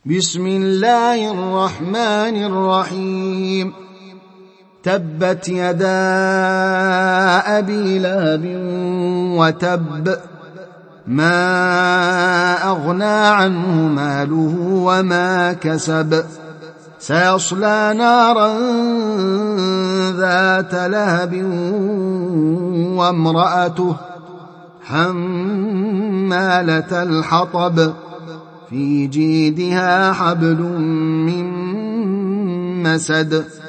بسم الله الرحمن الرحيم تبت يدا أبي لهب وتب ما أغنى عنه ماله وما كسب سيصلى نارا ذات لهب وامرأته حمالة الحطب في جيدها حبل من مسد